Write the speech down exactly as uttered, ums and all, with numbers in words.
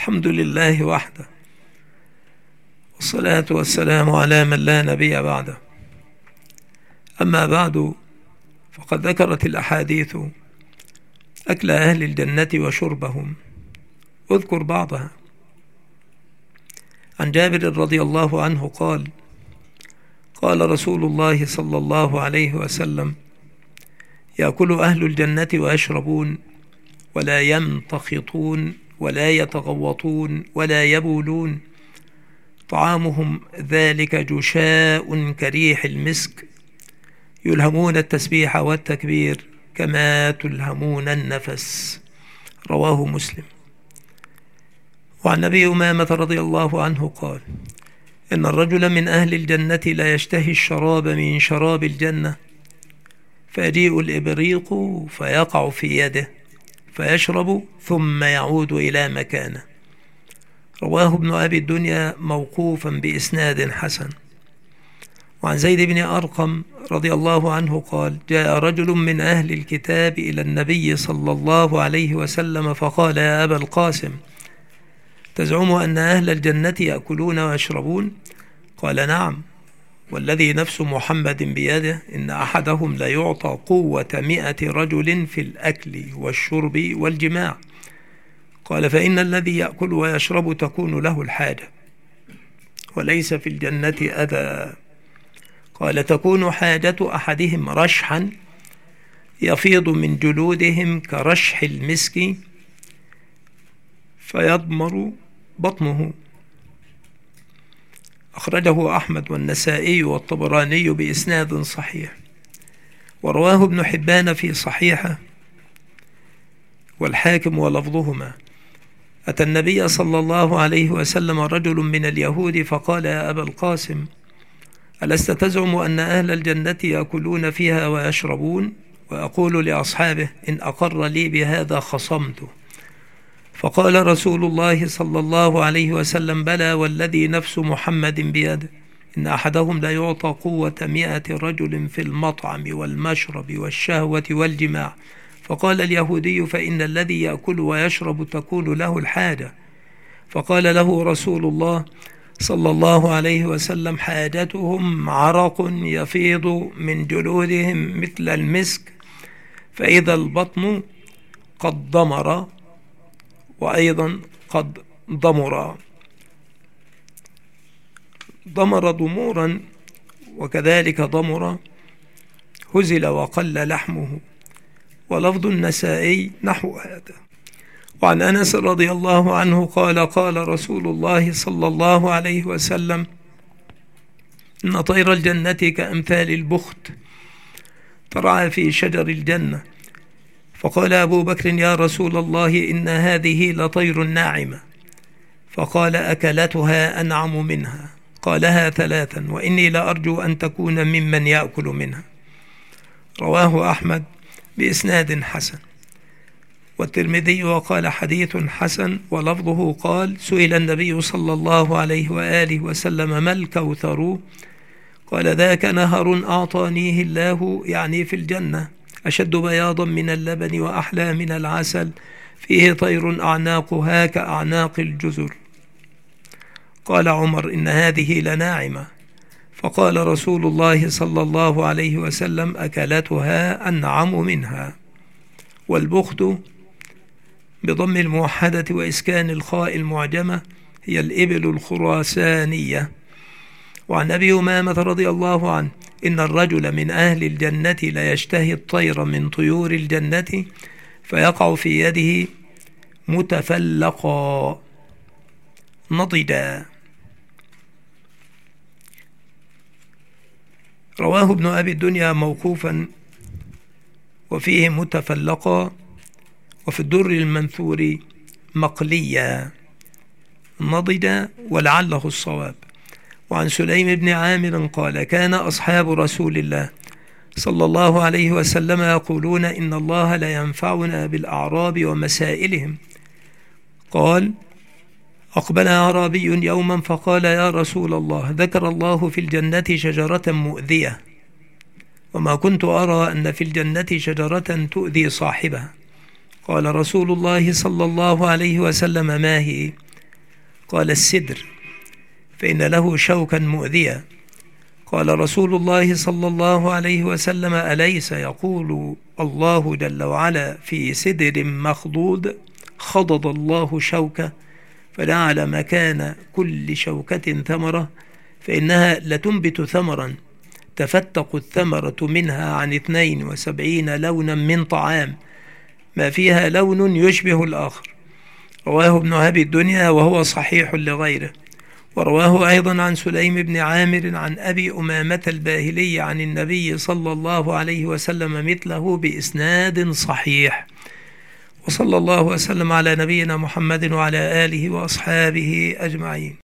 الحمد لله وحده، والصلاة والسلام على من لا نبي بعده. أما بعد، فقد ذكرت الأحاديث أكل أهل الجنة وشربهم. أذكر بعضها. عن جابر رضي الله عنه قال: قال رسول الله صلى الله عليه وسلم: يأكل أهل الجنة ويشربون ولا يمتخطون ولا يتغوطون ولا يبولون، طعامهم ذلك جشاء كريح المسك، يلهمون التسبيح والتكبير كما تلهمون النفس. رواه مسلم. وعن أبي أمامة رضي الله عنه قال: إن الرجل من أهل الجنة لا يشتهي الشراب من شراب الجنة، فيجيء الإبريق فيقع في يده فيشرب ثم يعود إلى مكانه. رواه ابن أبي الدنيا موقوفا بإسناد حسن. وعن زيد بن أرقم رضي الله عنه قال: جاء رجل من أهل الكتاب إلى النبي صلى الله عليه وسلم فقال: يا أبا القاسم، تزعم أن أهل الجنة يأكلون ويشربون؟ قال: نعم، والذي نفس محمد بيده إن أحدهم ليعطى قوة مئة رجل في الأكل والشرب والجماع. قال: فإن الذي يأكل ويشرب تكون له الحاجة، وليس في الجنة أذى. قال: تكون حاجة أحدهم رشحا يفيض من جلودهم كرشح المسك فيضمر بطنه. أخرجه أحمد والنسائي والطبراني بإسناد صحيح، ورواه ابن حبان في صحيحه والحاكم ولفظهما. أتى النبي صلى الله عليه وسلم رجل من اليهود فقال: يا أبا القاسم، ألست تزعم أن أهل الجنة يأكلون فيها ويشربون؟ وأقول لأصحابه: إن أقر لي بهذا خصمته. فقال رسول الله صلى الله عليه وسلم: بلى، والذي نفس محمد بيده إن أحدهم لا يعطى قوة مئة رجل في المطعم والمشرب والشهوة والجماع. فقال اليهودي: فإن الذي يأكل ويشرب تكون له الحاجة. فقال له رسول الله صلى الله عليه وسلم: حاجتهم عرق يفيض من جلودهم مثل المسك، فإذا البطن قد ضمر، وأيضا قد ضمر ضمر ضمورا، وكذلك ضمر هزل وقل لحمه. ولفظ النسائي نحو هذا. وعن أنس رضي الله عنه قال: قال رسول الله صلى الله عليه وسلم: إن طير الجنة كأمثال البخت ترعى في شجر الجنة. فقال أبو بكر: يا رسول الله، إن هذه لطير ناعمة. فقال: أكلتها أنعم منها. قالها ثلاثا، وإني لأرجو أن تكون ممن يأكل منها. رواه أحمد بإسناد حسن والترمذي وقال: حديث حسن. ولفظه قال: سئل النبي صلى الله عليه وآله وسلم: ما الكوثر؟ قال: ذاك نهر أعطانيه الله، يعني في الجنة، أشد بياضا من اللبن وأحلى من العسل، فيه طير أعناقها كأعناق الجزر. قال عمر: إن هذه لناعمة. فقال رسول الله صلى الله عليه وسلم: أكلتها أنعم منها. والبخت بضم الموحدة وإسكان الخاء المعجمة هي الإبل الخراسانية. وعن أبي أمامة رضي الله عنه: إن الرجل من أهل الجنة لا يشتهي الطير من طيور الجنة فيقع في يده متفلقا نضجا. رواه ابن أبي الدنيا موقوفا وفيه متفلقا، وفي الدر المنثور مقليا نضجا، ولعله الصواب. وعن سليم بن عامر قال: كان أصحاب رسول الله صلى الله عليه وسلم يقولون: إن الله لا ينفعنا بالأعراب ومسائلهم. قال: أقبل أعرابي يوما فقال: يا رسول الله، ذكر الله في الجنة شجرة مؤذية، وما كنت أرى أن في الجنة شجرة تؤذي صاحبها. قال رسول الله صلى الله عليه وسلم: ما هي؟ قال السدر، فإن له شوكا مؤذيا. قال رسول الله صلى الله عليه وسلم: أليس يقول الله جل وعلا في سدر مخضود: خضض الله شوكة فجعل مكان كل شوكة ثمرة، فإنها لتنبت ثمرا تفتق الثمرة منها عن اثنين وسبعين لونا من طعام، ما فيها لون يشبه الآخر. رواه ابن أبي الدنيا وهو صحيح لغيره. ورواه أيضا عن سليم بن عامر عن أبي أمامة الباهلي عن النبي صلى الله عليه وسلم مثله بإسناد صحيح. وصلى الله وسلم على نبينا محمد وعلى آله وأصحابه أجمعين.